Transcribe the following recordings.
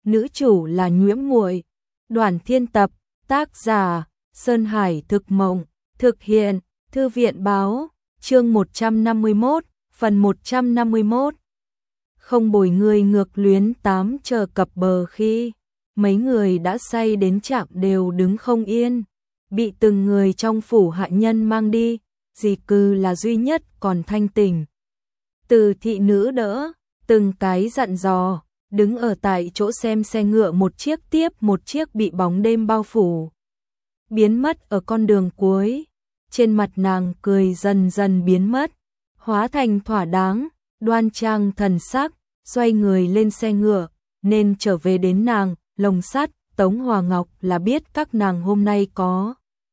nữ chủ là Nhiễm Muội. Đoàn Thiên tập, tác giả Sơn Hải Thực Mộng, thực hiện Thư viện Báo, chương 151, phần 151. Không bồi người ngược luyến tám chờ cập bờ khi mấy người đã say đến chạm đều đứng không yên, bị từng người trong phủ hạ nhân mang đi, Dì Cừ là duy nhất còn thanh tỉnh. Từ thị nữ đỡ, từng cái dặn dò, đứng ở tại chỗ xem xe ngựa một chiếc tiếp một chiếc bị bóng đêm bao phủ, biến mất ở con đường cuối. Trên mặt nàng cười dần dần biến mất, hóa thành thỏa đáng, đoan trang thần sắc, xoay người lên xe ngựa, nên trở về đến nàng, lồng sắt. Tống Hòa Ngọc là biết các nàng hôm nay có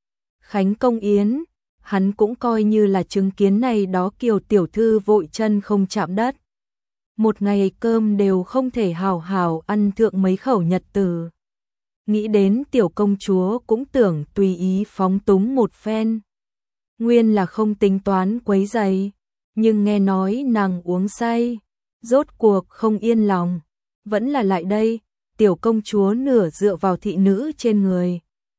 khánh công yến, hắn cũng coi như là chứng kiến này đó Kiều tiểu thư vội chân không chạm đất. Một ngày cơm đều không thể hào hào ăn thượng mấy khẩu nhật tử. Nghĩ đến tiểu công chúa cũng tưởng tùy ý phóng túng một phen. Nguyên là không tính toán quấy rầy, nhưng nghe nói nàng uống say, rốt cuộc không yên lòng, vẫn là lại đây. Tiểu công chúa nửa dựa vào thị nữ trên người,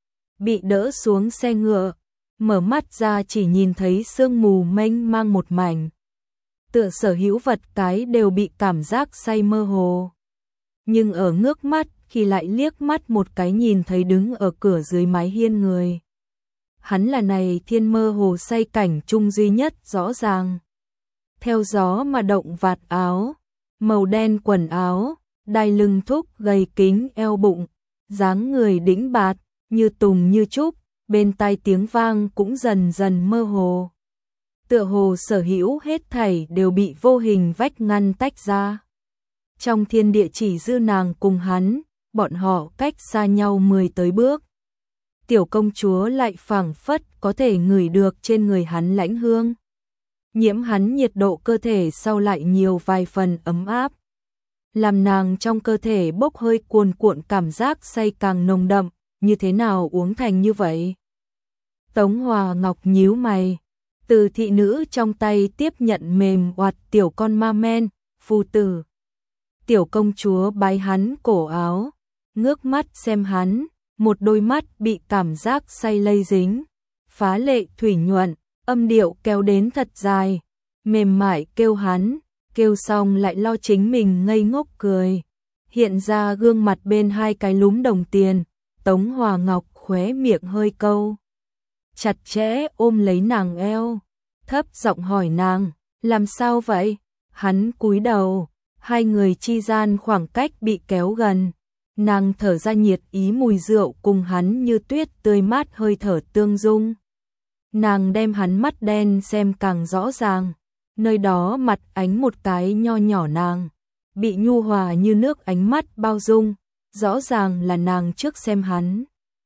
bị đỡ xuống xe ngựa, mở mắt ra chỉ nhìn thấy sương mù mênh mang một mảnh. Tựa sở hữu vật cái đều bị cảm giác say mơ hồ. Nhưng ở ngước mắt khi lại liếc mắt một cái nhìn thấy đứng ở cửa dưới mái hiên người. Hắn là này thiên mơ hồ say cảnh chung duy nhất rõ ràng. Theo gió mà động vạt áo, màu đen quần áo, đai lưng thúc gầy kính eo bụng, dáng người đĩnh bạt, như tùng như trúc, bên tai tiếng vang cũng dần dần mơ hồ. Tựa hồ sở hữu hết thảy đều bị vô hình vách ngăn tách ra. Trong thiên địa chỉ dư nàng cùng hắn, bọn họ cách xa nhau 10 tới bước. Tiểu công chúa lại phảng phất có thể ngửi được trên người hắn lãnh hương. Nhiễm hắn nhiệt độ cơ thể sau lại nhiều vài phần ấm áp. Làm nàng trong cơ thể bốc hơi cuồn cuộn cảm giác say càng nồng đậm, như thế nào uống thành như vậy? Tống Hòa Ngọc nhíu mày, từ thị nữ trong tay tiếp nhận mềm oạt tiểu con ma men, phu tử. Tiểu công chúa bái hắn cổ áo, ngước mắt xem hắn, một đôi mắt bị cảm giác say lây dính, phá lệ thủy nhuận, âm điệu kéo đến thật dài, mềm mại kêu hắn. Kêu xong lại lo chính mình ngây ngốc cười, hiện ra gương mặt bên hai cái lúm đồng tiền. Tống Hòa Ngọc khóe miệng hơi câu, chặt chẽ ôm lấy nàng eo, thấp giọng hỏi nàng, làm sao vậy? Hắn cúi đầu, hai người chi gian khoảng cách bị kéo gần, nàng thở ra nhiệt ý mùi rượu cùng hắn như tuyết tươi mát hơi thở tương dung. Nàng đem hắn mắt đen xem càng rõ ràng. Nơi đó mặt ánh một cái nho nhỏ nàng, bị nhu hòa như nước ánh mắt bao dung, rõ ràng là nàng trước xem hắn.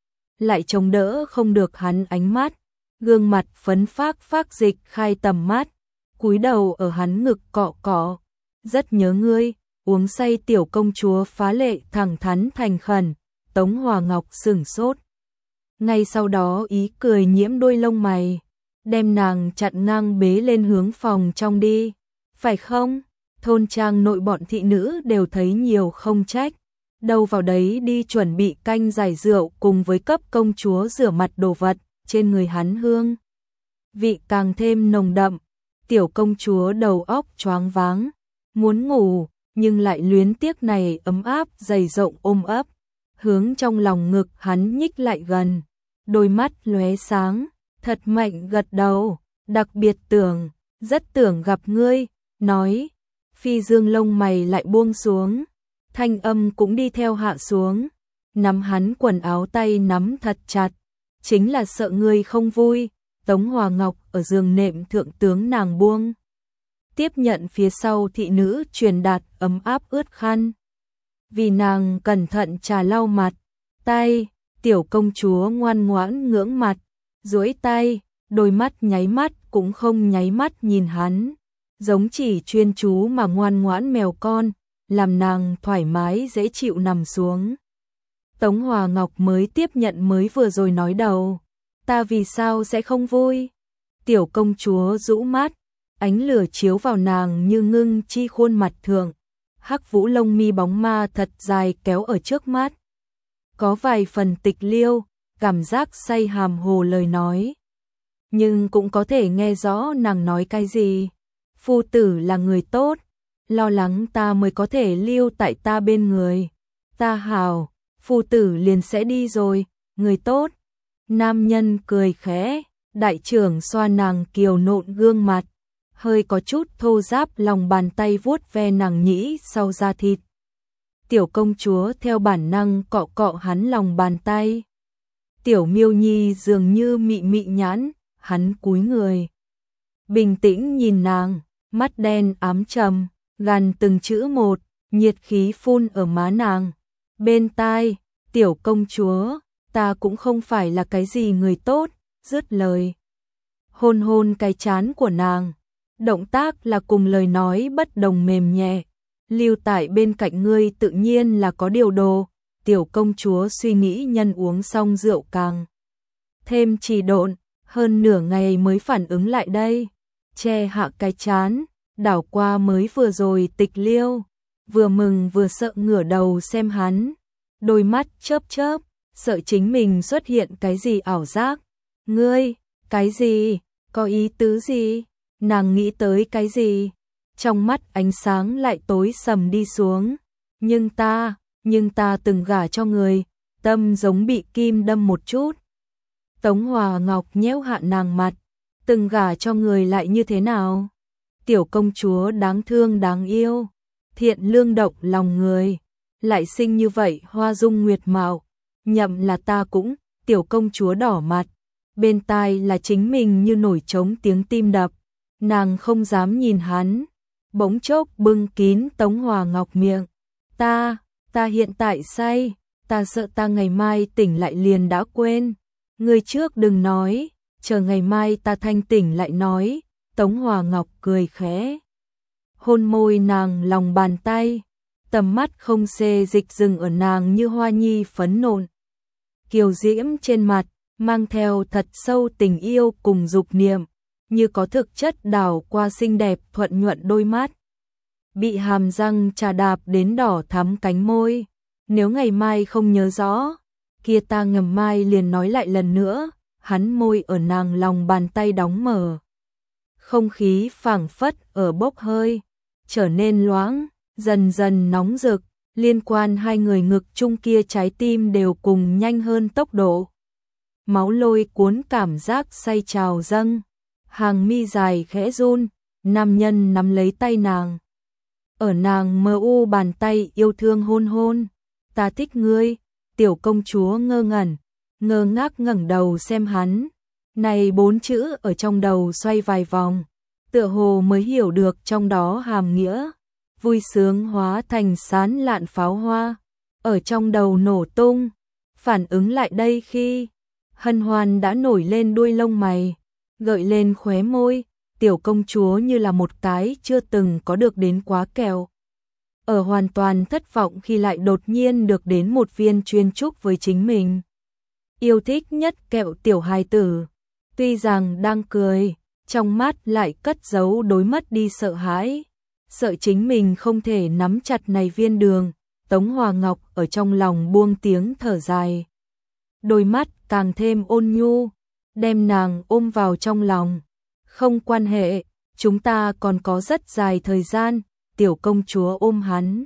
Lại chống đỡ không được hắn ánh mắt, gương mặt phấn phác dịch khai tầm mắt, cúi đầu ở hắn ngực cọ cọ, rất nhớ ngươi, uống say tiểu công chúa phá lệ thẳng thắn thành khẩn. Tống Hòa Ngọc sửng sốt. Ngay sau đó ý cười nhiễm đôi lông mày, đem nàng chặn ngang bế lên hướng phòng trong đi. Phải không? Thôn trang nội bọn thị nữ đều thấy nhiều không trách. Đâu vào đấy đi chuẩn bị canh giải rượu cùng với cấp công chúa rửa mặt đồ vật, trên người hắn hương vị càng thêm nồng đậm. Tiểu công chúa đầu óc choáng váng, muốn ngủ, nhưng lại luyến tiếc này ấm áp dày rộng ôm ấp, hướng trong lòng ngực hắn nhích lại gần, đôi mắt lóe sáng. Thật mạnh gật đầu, đặc biệt rất tưởng gặp ngươi, nói. Phi dương lông mày lại buông xuống, thanh âm cũng đi theo hạ xuống, nắm hắn quần áo tay nắm thật chặt, chính là sợ ngươi không vui. Tống Hòa Ngọc ở giường nệm thượng tướng nàng buông, tiếp nhận phía sau thị nữ truyền đạt ấm áp ướt khăn, vì nàng cẩn thận trà lau mặt, tay. Tiểu công chúa ngoan ngoãn ngưỡng mặt, duỗi tay, đôi mắt nháy mắt cũng không nháy mắt nhìn hắn, giống chỉ chuyên chú mà ngoan ngoãn mèo con, làm nàng thoải mái dễ chịu nằm xuống. Tống Hòa Ngọc mới tiếp nhận mới vừa rồi nói đầu, ta vì sao sẽ không vui? Tiểu công chúa rũ mắt, ánh lửa chiếu vào nàng như ngưng chi khuôn mặt thượng, hắc vũ lông mi bóng ma thật dài kéo ở trước mắt. Có vài phần tịch liêu, cảm giác say hàm hồ lời nói. Nhưng cũng có thể nghe rõ nàng nói cái gì. Phu tử là người tốt, lo lắng ta mới có thể lưu tại ta bên người. Ta hảo, phu tử liền sẽ đi rồi, người tốt. Nam nhân cười khẽ, đại trưởng xoa nàng kiều nộn gương mặt, hơi có chút thô ráp, lòng bàn tay vuốt ve nàng nhĩ sau da thịt. Tiểu công chúa theo bản năng cọ cọ hắn lòng bàn tay. Tiểu Miêu Nhi dường như mị mị nhãn, hắn cúi người. Bình tĩnh nhìn nàng, mắt đen ám trầm, gằn từng chữ một, nhiệt khí phun ở má nàng. Bên tai, tiểu công chúa, ta cũng không phải là cái gì người tốt, dứt lời. Hôn hôn cái trán của nàng, động tác là cùng lời nói bất đồng mềm nhẹ. Lưu tại bên cạnh ngươi tự nhiên là có điều đồ. Tiểu công chúa suy nghĩ nhân uống xong rượu càng thêm trì độn, hơn nửa ngày mới phản ứng lại đây. Che hạ cái trán, đảo qua mới vừa rồi tịch liêu, vừa mừng vừa sợ ngửa đầu xem hắn. Đôi mắt chớp chớp, sợ chính mình xuất hiện cái gì ảo giác. Ngươi, cái gì, có ý tứ gì? Nàng nghĩ tới cái gì? Trong mắt ánh sáng lại tối sầm đi xuống. Nhưng ta từng gả cho người, tâm giống bị kim đâm một chút. Tống Hòa Ngọc nhéo hạ nàng mặt, từng gả cho người lại như thế nào? Tiểu công chúa đáng thương đáng yêu, thiện lương động lòng người, lại sinh như vậy hoa dung nguyệt mạo, nhậm là ta cũng. Tiểu công chúa đỏ mặt, bên tai là chính mình như nổi trống tiếng tim đập, nàng không dám nhìn hắn. Bỗng chốc bưng kín Tống Hòa Ngọc miệng. Ta hiện tại say, ta sợ ta ngày mai tỉnh lại liền đã quên. Ngươi trước đừng nói, chờ ngày mai ta thanh tỉnh lại nói. Tống Hòa Ngọc cười khẽ, hôn môi nàng lòng bàn tay, tầm mắt không xê dịch dừng ở nàng như hoa nhi phấn nộn. Kiều diễm trên mặt, mang theo thật sâu tình yêu cùng dục niệm, như có thực chất đảo qua xinh đẹp thuận nhuận đôi mắt. Bị hàm răng trà đạp đến đỏ thắm cánh môi. Nếu ngày mai không nhớ rõ, kia ta ngầm mai liền nói lại lần nữa. Hắn môi ở nàng lòng bàn tay đóng mở. Không khí phảng phất ở bốc hơi, trở nên loãng, dần dần nóng rực. Liên quan hai người ngực chung kia trái tim đều cùng nhanh hơn tốc độ. Máu lôi cuốn cảm giác say trào dâng. Hàng mi dài khẽ run, nam nhân nắm lấy tay nàng. Ở nàng mờ u bàn tay yêu thương hôn hôn. Ta thích ngươi. Tiểu công chúa ngơ ngẩn, ngơ ngác ngẩng đầu xem hắn. Này 4 chữ ở trong đầu xoay vài vòng, tựa hồ mới hiểu được trong đó hàm nghĩa. Vui sướng hóa thành sán lạn pháo hoa, ở trong đầu nổ tung. Phản ứng lại đây khi hân hoan đã nổi lên đuôi lông mày, gợi lên khóe môi. Tiểu công chúa như là một cái chưa từng có được đến quá kẹo. Ở hoàn toàn thất vọng khi lại đột nhiên được đến một viên chuyên chúc với chính mình. Yêu thích nhất kẹo tiểu hài tử. Tuy rằng đang cười, trong mắt lại cất giấu đối mất đi sợ hãi. Sợ chính mình không thể nắm chặt này viên đường. Tống Hòa Ngọc ở trong lòng buông tiếng thở dài. Đôi mắt càng thêm ôn nhu, đem nàng ôm vào trong lòng. Không quan hệ, chúng ta còn có rất dài thời gian. Tiểu công chúa ôm hắn,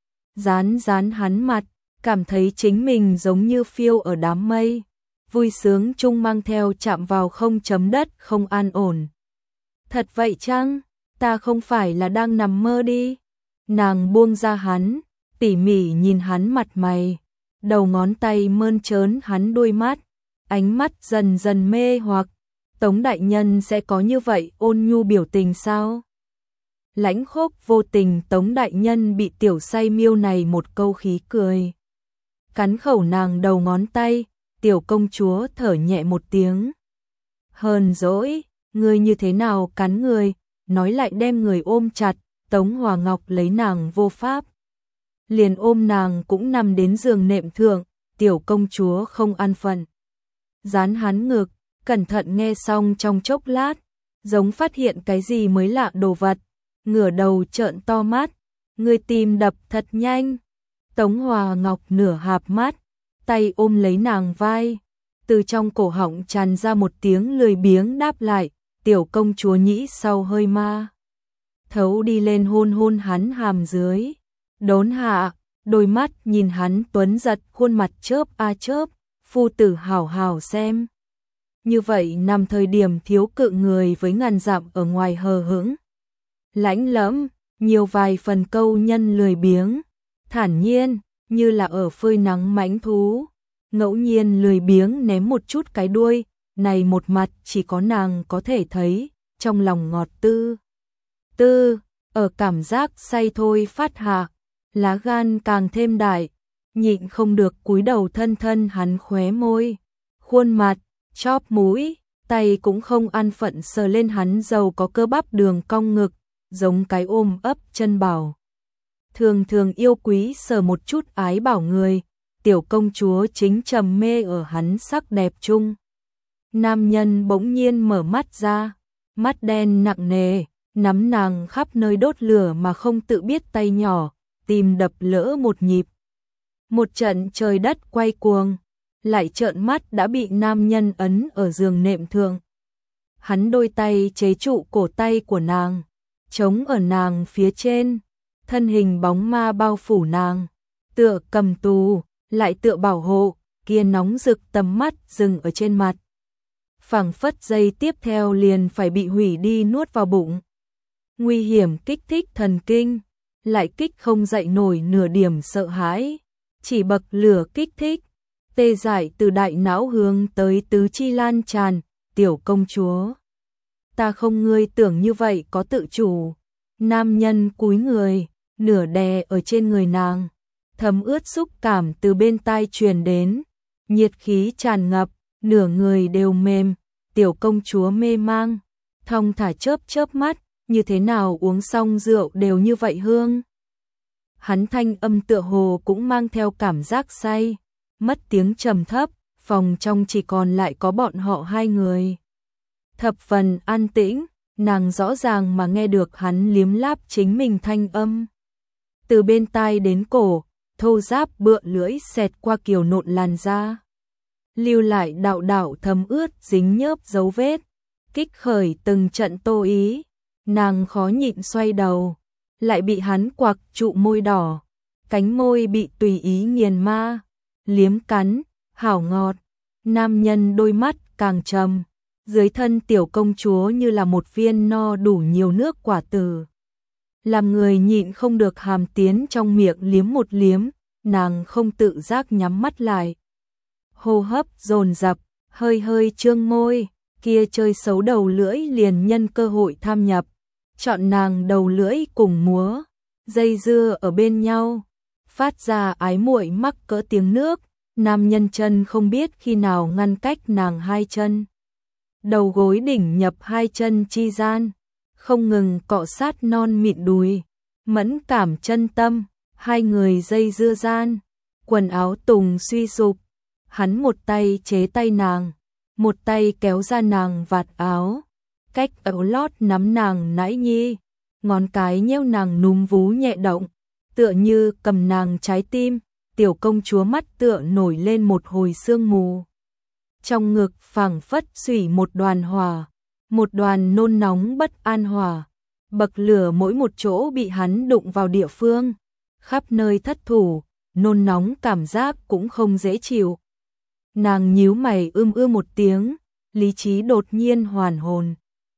dán hắn mặt, cảm thấy chính mình giống như phiêu ở đám mây. Vui sướng chung mang theo chạm vào không chấm đất không an ổn. Thật vậy chăng? Ta không phải là đang nằm mơ đi. Nàng buông ra hắn, tỉ mỉ nhìn hắn mặt mày, đầu ngón tay mơn trớn hắn đôi mắt, ánh mắt dần dần mê hoặc. Tống đại nhân sẽ có như vậy ôn nhu biểu tình sao? Lãnh khốc vô tình. Tống đại nhân bị tiểu say miêu này một câu khí cười. Cắn khẩu nàng đầu ngón tay, tiểu công chúa thở nhẹ một tiếng. Hờn dỗi, ngươi như thế nào cắn người, nói lại đem người ôm chặt. Tống Hòa Ngọc lấy nàng vô pháp, liền ôm nàng cũng nằm đến giường nệm thượng. Tiểu công chúa không an phận, dán hắn ngực, cẩn thận nghe xong trong chốc lát, giống phát hiện cái gì mới lạ đồ vật, ngửa đầu trợn to mắt, Người tim đập thật nhanh. Tống Hòa Ngọc nửa hạp mắt, tay ôm lấy nàng vai, từ trong cổ họng tràn ra một tiếng lười biếng đáp lại, tiểu công chúa nhĩ sau hơi ma. Thấu đi lên hôn hôn hắn hàm dưới, đốn hạ, đôi mắt nhìn hắn tuấn giật, khuôn mặt chớp a chớp, phu tử hảo hảo xem. Như vậy nằm thời điểm thiếu cự người với ngàn dặm ở ngoài hờ hững. Lãnh lẫm, nhiều vài phần câu nhân lười biếng, thản nhiên, như là ở phơi nắng mãnh thú. Ngẫu nhiên lười biếng ném một chút cái đuôi, này một mặt chỉ có nàng có thể thấy, trong lòng ngọt tư. Ở cảm giác say thôi phát hạ, lá gan càng thêm đại, nhịn không được cúi đầu thân thân hắn khóe môi, khuôn mặt, chóp mũi, tay cũng không an phận sờ lên hắn giàu có cơ bắp đường cong ngực, giống cái ôm ấp chân bảo. Thường thường yêu quý sờ một chút ái bảo người, tiểu công chúa chính trầm mê ở hắn sắc đẹp chung. Nam nhân bỗng nhiên mở mắt ra, mắt đen nặng nề, nắm nàng khắp nơi đốt lửa mà không tự biết tay nhỏ, tim đập lỡ một nhịp. Một trận trời đất quay cuồng, lại trợn mắt đã bị nam nhân ấn ở giường nệm thượng. Hắn đôi tay chế trụ cổ tay của nàng, chống ở nàng phía trên, thân hình bóng ma bao phủ nàng, tựa cầm tù, lại tựa bảo hộ, kia nóng rực tầm mắt dừng ở trên mặt. Phảng phất giây tiếp theo liền phải bị hủy đi nuốt vào bụng. Nguy hiểm kích thích thần kinh, lại kích không dậy nổi nửa điểm sợ hãi, chỉ bậc lửa kích thích, tê dại từ đại não hướng tới tứ chi lan tràn, tiểu công chúa. Ta không ngươi tưởng như vậy có tự chủ. Nam nhân cúi người, nửa đè ở trên người nàng, thấm ướt xúc cảm từ bên tai truyền đến, nhiệt khí tràn ngập, nửa người đều mềm, tiểu công chúa mê mang, thong thả chớp chớp mắt, như thế nào uống xong rượu đều như vậy hương. Hắn thanh âm tựa hồ cũng mang theo cảm giác say, mất tiếng trầm thấp, phòng trong chỉ còn lại có bọn họ hai người. Thập phần an tĩnh, nàng rõ ràng mà nghe được hắn liếm láp chính mình thanh âm. Từ bên tai đến cổ, thô ráp bựa lưỡi xẹt qua kiều nộn làn da, lưu lại đạo đạo thấm ướt dính nhớp dấu vết, kích khởi từng trận tô ý. Nàng khó nhịn xoay đầu, lại bị hắn quặc trụ môi đỏ, cánh môi bị tùy ý nghiền ma, liếm cắn, hảo ngọt. Nam nhân đôi mắt càng trầm, dưới thân tiểu công chúa như là một viên no đủ nhiều nước quả tử. Làm người nhịn không được hàm tiến trong miệng liếm một liếm, nàng không tự giác nhắm mắt lại. Hô hấp dồn dập, hơi hơi trương môi, kia chơi xấu đầu lưỡi liền nhân cơ hội tham nhập, chọn nàng đầu lưỡi cùng múa, dây dưa ở bên nhau, phát ra ái muội mắc cỡ tiếng nước. Nam nhân chân không biết khi nào ngăn cách nàng hai chân, đầu gối đỉnh nhập hai chân chi gian, không ngừng cọ sát non mịn đùi, mẫn cảm chân tâm, hai người dây dưa gian, quần áo tùng suy sụp, hắn một tay chế tay nàng, một tay kéo ra nàng vạt áo, cách áo lót nắm nàng nãi nhi, ngón cái nheo nàng núm vú nhẹ động, tựa như cầm nàng trái tim. Tiểu công chúa mắt tựa nổi lên một hồi sương mù. Trong ngực phảng phất xủy một đoàn hỏa, một đoàn nôn nóng bất an hỏa, bậc lửa mỗi một chỗ bị hắn đụng vào địa phương, khắp nơi thất thủ, nôn nóng cảm giác cũng không dễ chịu. Nàng nhíu mày một tiếng, lý trí đột nhiên hoàn hồn.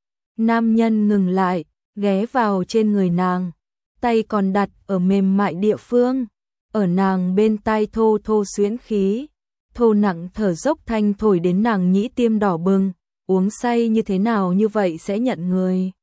Nam nhân ngừng lại, ghé vào trên người nàng, tay còn đặt ở mềm mại địa phương. Ở nàng bên tai thô thô xuyến khí, thô nặng thở dốc thanh thổi đến nàng nhĩ tiêm đỏ bừng, uống say như thế nào như vậy sẽ nhận người.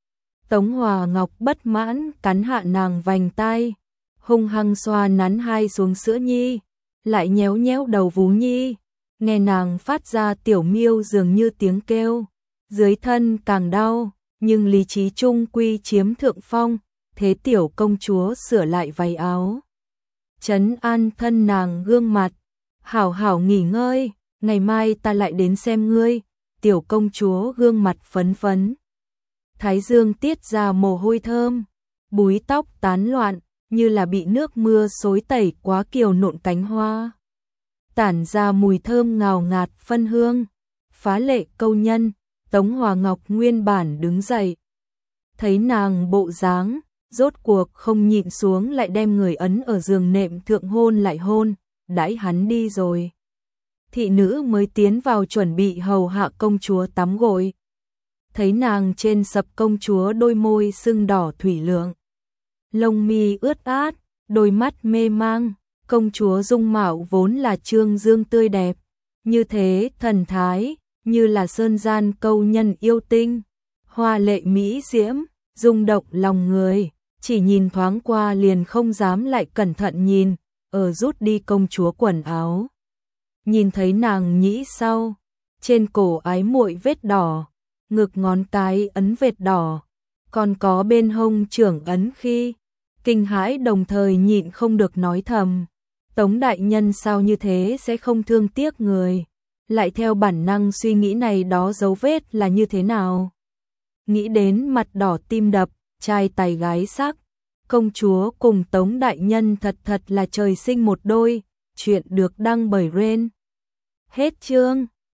Tống Hòa Ngọc bất mãn cắn hạ nàng vành tai, hung hăng xoa nắn hai xuống sữa nhi, lại nhéo nhéo đầu vú nhi, nghe nàng phát ra tiểu miêu dường như tiếng kêu, dưới thân càng đau, nhưng lý trí trung quy chiếm thượng phong, thế tiểu công chúa sửa lại váy áo. Trấn an thân nàng gương mặt, hảo hảo nghỉ ngơi, ngày mai ta lại đến xem ngươi. Tiểu công chúa gương mặt phấn phấn, thái dương tiết ra mồ hôi thơm, búi tóc tán loạn, như là bị nước mưa xối tẩy quá kiều nộn cánh hoa. Tản ra mùi thơm ngào ngạt phân hương, phá lệ câu nhân. Tống Hòa Ngọc nguyên bản đứng dậy. Thấy nàng bộ dáng, rốt cuộc không nhịn xuống lại đem người ấn ở giường nệm thượng hôn lại hôn, đãi hắn đi rồi. Thị nữ mới tiến vào chuẩn bị hầu hạ công chúa tắm gội. Thấy nàng trên sập công chúa đôi môi sưng đỏ thủy lượng. Lông mi ướt át, đôi mắt mê mang, công chúa dung mạo vốn là trương dương tươi đẹp. Như thế thần thái, như là sơn gian câu nhân yêu tinh, hoa lệ mỹ diễm, rung động lòng người, chỉ nhìn thoáng qua liền không dám lại cẩn thận nhìn, ở rút đi công chúa quần áo. Nhìn thấy nàng nhĩ sau, trên cổ ái muội vết đỏ, ngực ngón cái ấn vệt đỏ, còn có bên hông trưởng ấn khi, kinh hãi đồng thời nhịn không được nói thầm. Tống đại nhân sao như thế sẽ không thương tiếc người, lại theo bản năng suy nghĩ này đó dấu vết là như thế nào. Nghĩ đến mặt đỏ tim đập, trai tài gái sắc, công chúa cùng Tống đại nhân thật là trời sinh một đôi, chuyện được đăng bởi Ren. Hết chương.